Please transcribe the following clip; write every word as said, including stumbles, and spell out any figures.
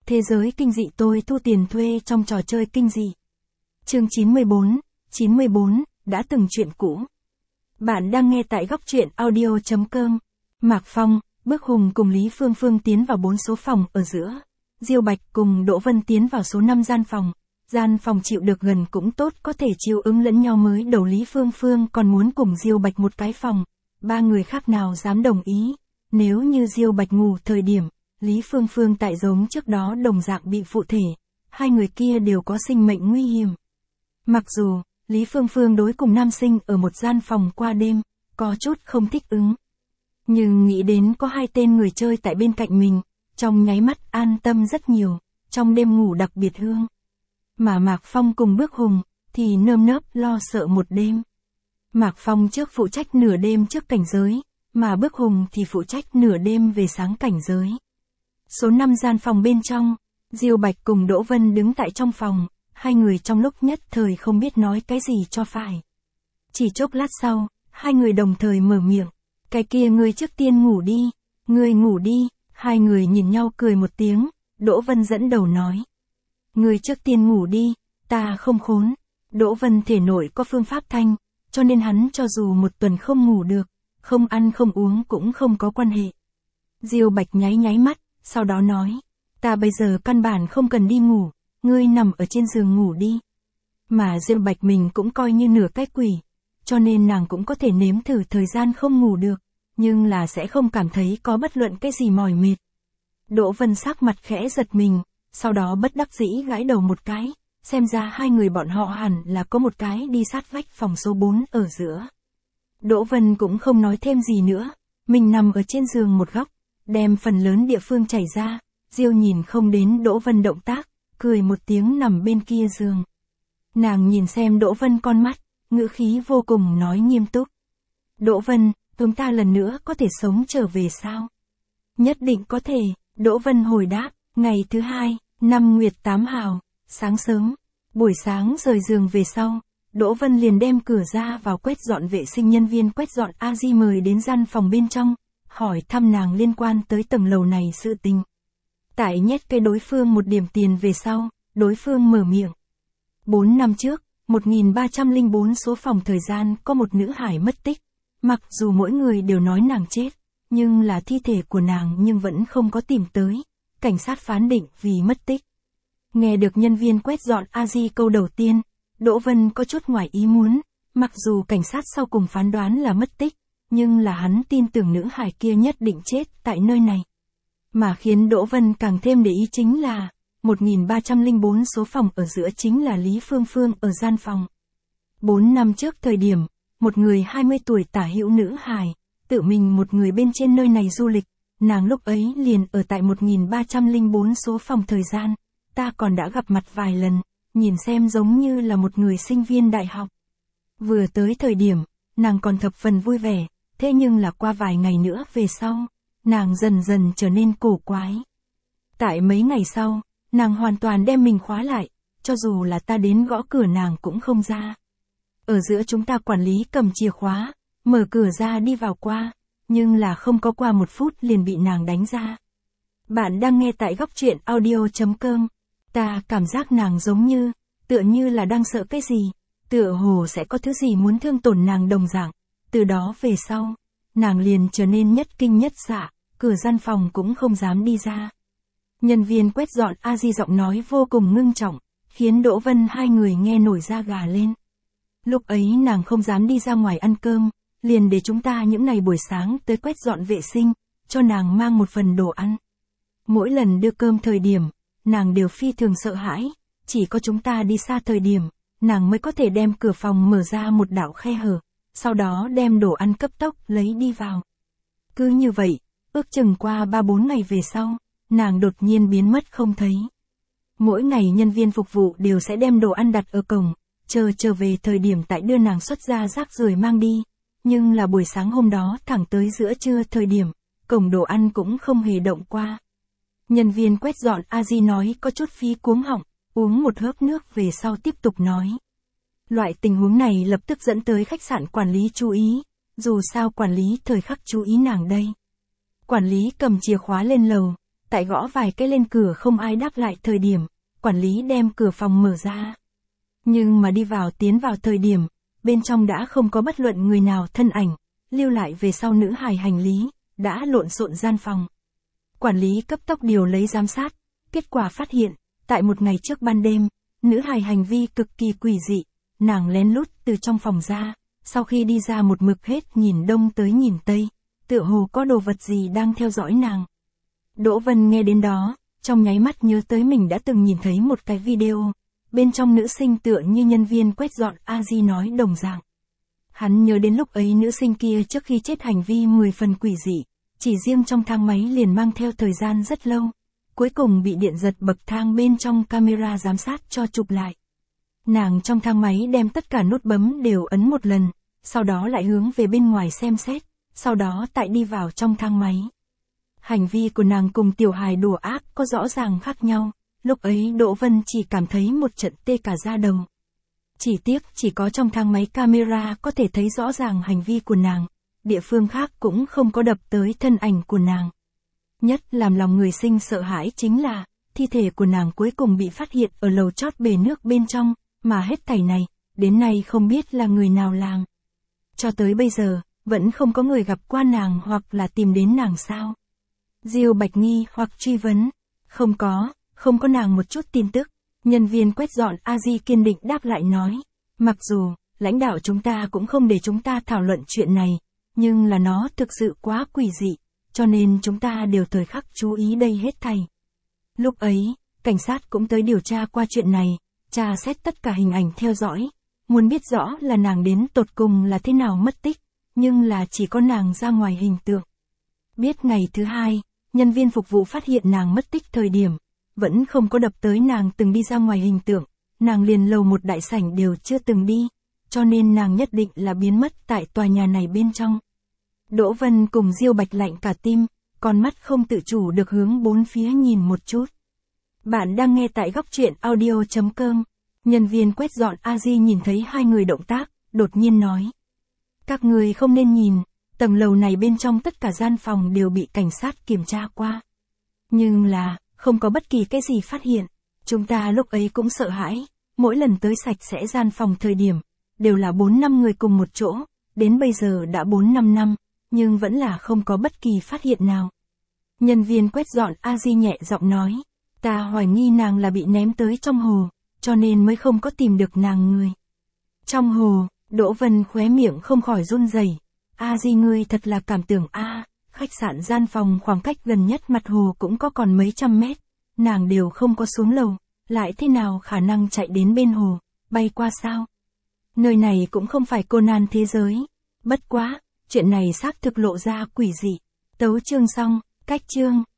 Thế giới kinh dị tôi thu tiền thuê trong trò chơi kinh dị. Chương chín mươi bốn, chín mươi bốn, đã từng chuyện cũ. Bạn đang nghe tại góc truyện audio chấm com. Mạc Phong, Bước Hùng cùng Lý Phương Phương tiến vào bốn số phòng ở giữa. Diêu Bạch cùng Đỗ Vân tiến vào số năm gian phòng. Gian phòng chịu được gần cũng tốt, có thể chiếu ứng lẫn nhau, mới đầu Lý Phương Phương còn muốn cùng Diêu Bạch một cái phòng. Ba người khác nào dám đồng ý. Nếu như Diêu Bạch ngủ thời điểm, Lý Phương Phương tại giống trước đó đồng dạng bị phụ thể. Hai người kia đều có sinh mệnh nguy hiểm. Mặc dù, Lý Phương Phương đối cùng nam sinh ở một gian phòng qua đêm, có chút không thích ứng. Nhưng nghĩ đến có hai tên người chơi tại bên cạnh mình, trong nháy mắt an tâm rất nhiều, trong đêm ngủ đặc biệt hương. Mà Mạc Phong cùng Bước Hùng, thì nơm nớp lo sợ một đêm. Mạc Phong trước phụ trách nửa đêm trước cảnh giới, mà Bước Hùng thì phụ trách nửa đêm về sáng cảnh giới. Số năm gian phòng bên trong, Diêu Bạch cùng Đỗ Vân đứng tại trong phòng, hai người trong lúc nhất thời không biết nói cái gì cho phải. Chỉ chốc lát sau, hai người đồng thời mở miệng, cái kia ngươi trước tiên ngủ đi, ngươi ngủ đi, hai người nhìn nhau cười một tiếng, Đỗ Vân dẫn đầu nói. Ngươi trước tiên ngủ đi, ta không khốn. Đỗ Vân thể nội có phương pháp thanh, cho nên hắn cho dù một tuần không ngủ được, không ăn không uống cũng không có quan hệ. Diêu Bạch nháy nháy mắt, sau đó nói, ta bây giờ căn bản không cần đi ngủ, ngươi nằm ở trên giường ngủ đi. Mà Diêu Bạch mình cũng coi như nửa cái quỷ, cho nên nàng cũng có thể nếm thử thời gian không ngủ được, nhưng là sẽ không cảm thấy có bất luận cái gì mỏi mệt. Đỗ Vân sắc mặt khẽ giật mình, sau đó bất đắc dĩ gãi đầu một cái, xem ra hai người bọn họ hẳn là có một cái đi sát vách phòng số bốn ở giữa. Đỗ Vân cũng không nói thêm gì nữa, mình nằm ở trên giường một góc, đem phần lớn địa phương chảy ra, Diêu nhìn không đến Đỗ Vân động tác, cười một tiếng nằm bên kia giường. Nàng nhìn xem Đỗ Vân con mắt, ngữ khí vô cùng nói nghiêm túc. Đỗ Vân, chúng ta lần nữa có thể sống trở về sao? Nhất định có thể, Đỗ Vân hồi đáp. Ngày thứ hai, năm nguyệt tám hào, sáng sớm, buổi sáng rời giường về sau, Đỗ Vân liền đem cửa ra vào quét dọn vệ sinh nhân viên quét dọn a di mời đến gian phòng bên trong, hỏi thăm nàng liên quan tới tầng lầu này sự tình. Tại nhét cây đối phương một điểm tiền về sau, đối phương mở miệng. Bốn năm trước, một nghìn ba trăm lẻ bốn số phòng thời gian có một nữ hải mất tích, mặc dù mỗi người đều nói nàng chết, nhưng là thi thể của nàng nhưng vẫn không có tìm tới. Cảnh sát phán định vì mất tích. Nghe được nhân viên quét dọn a di câu đầu tiên, Đỗ Vân có chút ngoài ý muốn, mặc dù cảnh sát sau cùng phán đoán là mất tích, nhưng là hắn tin tưởng nữ hải kia nhất định chết tại nơi này. Mà khiến Đỗ Vân càng thêm để ý chính là, một nghìn ba trăm lẻ bốn số phòng ở giữa chính là Lý Phương Phương ở gian phòng. Bốn năm trước thời điểm, một người hai mươi tuổi tả hữu nữ hải, tự mình một người bên trên nơi này du lịch. Nàng lúc ấy liền ở tại một nghìn ba trăm lẻ bốn số phòng thời gian, ta còn đã gặp mặt vài lần, nhìn xem giống như là một người sinh viên đại học. Vừa tới thời điểm, nàng còn thập phần vui vẻ, thế nhưng là qua vài ngày nữa về sau, nàng dần dần trở nên cổ quái. Tại mấy ngày sau, nàng hoàn toàn đem mình khóa lại, cho dù là ta đến gõ cửa nàng cũng không ra. Ở giữa chúng ta quản lý cầm chìa khóa, mở cửa ra đi vào qua. Nhưng là không có qua một phút liền bị nàng đánh ra. Bạn đang nghe tại góc truyện audio chấm com. Ta cảm giác nàng giống như, tựa như là đang sợ cái gì, tựa hồ sẽ có thứ gì muốn thương tổn nàng đồng dạng. Từ đó về sau, nàng liền trở nên nhất kinh nhất dạ, cửa gian phòng cũng không dám đi ra. Nhân viên quét dọn a di giọng nói vô cùng ngưng trọng, khiến Đỗ Vân hai người nghe nổi da gà lên. Lúc ấy nàng không dám đi ra ngoài ăn cơm. Liền để chúng ta những ngày buổi sáng tới quét dọn vệ sinh, cho nàng mang một phần đồ ăn. Mỗi lần đưa cơm thời điểm, nàng đều phi thường sợ hãi, chỉ có chúng ta đi xa thời điểm, nàng mới có thể đem cửa phòng mở ra một đạo khe hở, sau đó đem đồ ăn cấp tốc lấy đi vào. Cứ như vậy, ước chừng qua ba bốn ngày về sau, nàng đột nhiên biến mất không thấy. Mỗi ngày nhân viên phục vụ đều sẽ đem đồ ăn đặt ở cổng, chờ trở về thời điểm tại đưa nàng xuất ra rác rưởi mang đi. Nhưng là buổi sáng hôm đó thẳng tới giữa trưa thời điểm, cổng đồ ăn cũng không hề động qua. Nhân viên quét dọn a di nói có chút phí cuống họng, uống một hớp nước về sau tiếp tục nói. Loại tình huống này lập tức dẫn tới khách sạn quản lý chú ý, dù sao quản lý thời khắc chú ý nàng đây. Quản lý cầm chìa khóa lên lầu, tại gõ vài cái lên cửa không ai đáp lại thời điểm, quản lý đem cửa phòng mở ra. Nhưng mà đi vào tiến vào thời điểm, bên trong đã không có bất luận người nào thân ảnh, lưu lại về sau nữ hài hành lý, đã lộn xộn gian phòng. Quản lý cấp tốc điều lấy giám sát, kết quả phát hiện, tại một ngày trước ban đêm, nữ hài hành vi cực kỳ quỷ dị, nàng lén lút từ trong phòng ra, sau khi đi ra một mực hết nhìn đông tới nhìn tây, tựa hồ có đồ vật gì đang theo dõi nàng. Đỗ Vân nghe đến đó, trong nháy mắt nhớ tới mình đã từng nhìn thấy một cái video, bên trong nữ sinh tựa như nhân viên quét dọn a di nói đồng dạng. Hắn nhớ đến lúc ấy nữ sinh kia trước khi chết hành vi mười phần quỷ dị, chỉ riêng trong thang máy liền mang theo thời gian rất lâu, cuối cùng bị điện giật bậc thang bên trong camera giám sát cho chụp lại. Nàng trong thang máy đem tất cả nút bấm đều ấn một lần, sau đó lại hướng về bên ngoài xem xét, sau đó tại đi vào trong thang máy. Hành vi của nàng cùng tiểu hài đùa ác có rõ ràng khác nhau, lúc ấy Đỗ Vân chỉ cảm thấy một trận tê cả da đầu. Chỉ tiếc chỉ có trong thang máy camera có thể thấy rõ ràng hành vi của nàng, địa phương khác cũng không có đập tới thân ảnh của nàng. Nhất làm lòng người sinh sợ hãi chính là, thi thể của nàng cuối cùng bị phát hiện ở lầu chót bể nước bên trong, mà hết thảy này, đến nay không biết là người nào làm. Cho tới bây giờ, vẫn không có người gặp qua nàng hoặc là tìm đến nàng sao. Diêu Bạch nghi hoặc truy vấn, không có, không có nàng một chút tin tức. Nhân viên quét dọn a di kiên định đáp lại nói, mặc dù, lãnh đạo chúng ta cũng không để chúng ta thảo luận chuyện này, nhưng là nó thực sự quá quỷ dị, cho nên chúng ta đều thời khắc chú ý đây hết thảy. Lúc ấy, cảnh sát cũng tới điều tra qua chuyện này, tra xét tất cả hình ảnh theo dõi, muốn biết rõ là nàng đến tột cùng là thế nào mất tích, nhưng là chỉ có nàng ra ngoài hình tượng. Biết ngày thứ hai, nhân viên phục vụ phát hiện nàng mất tích thời điểm, vẫn không có đập tới nàng từng đi ra ngoài hình tượng, nàng liền lầu một đại sảnh đều chưa từng đi, cho nên nàng nhất định là biến mất tại tòa nhà này bên trong. Đỗ Vân cùng Diêu Bạch lạnh cả tim, con mắt không tự chủ được hướng bốn phía nhìn một chút. Bạn đang nghe tại góc truyện audio chấm com. Nhân viên quét dọn a di nhìn thấy hai người động tác, đột nhiên nói. Các người không nên nhìn, tầng lầu này bên trong tất cả gian phòng đều bị cảnh sát kiểm tra qua. Nhưng là, không có bất kỳ cái gì phát hiện. Chúng ta lúc ấy cũng sợ hãi, mỗi lần tới sạch sẽ gian phòng thời điểm, đều là bốn năm người cùng một chỗ, đến bây giờ đã bốn năm năm, nhưng vẫn là không có bất kỳ phát hiện nào. Nhân viên quét dọn a di nhẹ giọng nói, ta hoài nghi nàng là bị ném tới trong hồ, cho nên mới không có tìm được nàng người. Trong hồ, Đỗ Vân khóe miệng không khỏi run rẩy. A di ngươi thật là cảm tưởng a, khách sạn gian phòng khoảng cách gần nhất mặt hồ cũng có còn mấy trăm mét, nàng đều không có xuống lầu, lại thế nào khả năng chạy đến bên hồ, bay qua sao? Nơi này cũng không phải Conan thế giới. Bất quá, chuyện này xác thực lộ ra quỷ dị. Tấu chương xong, cách chương.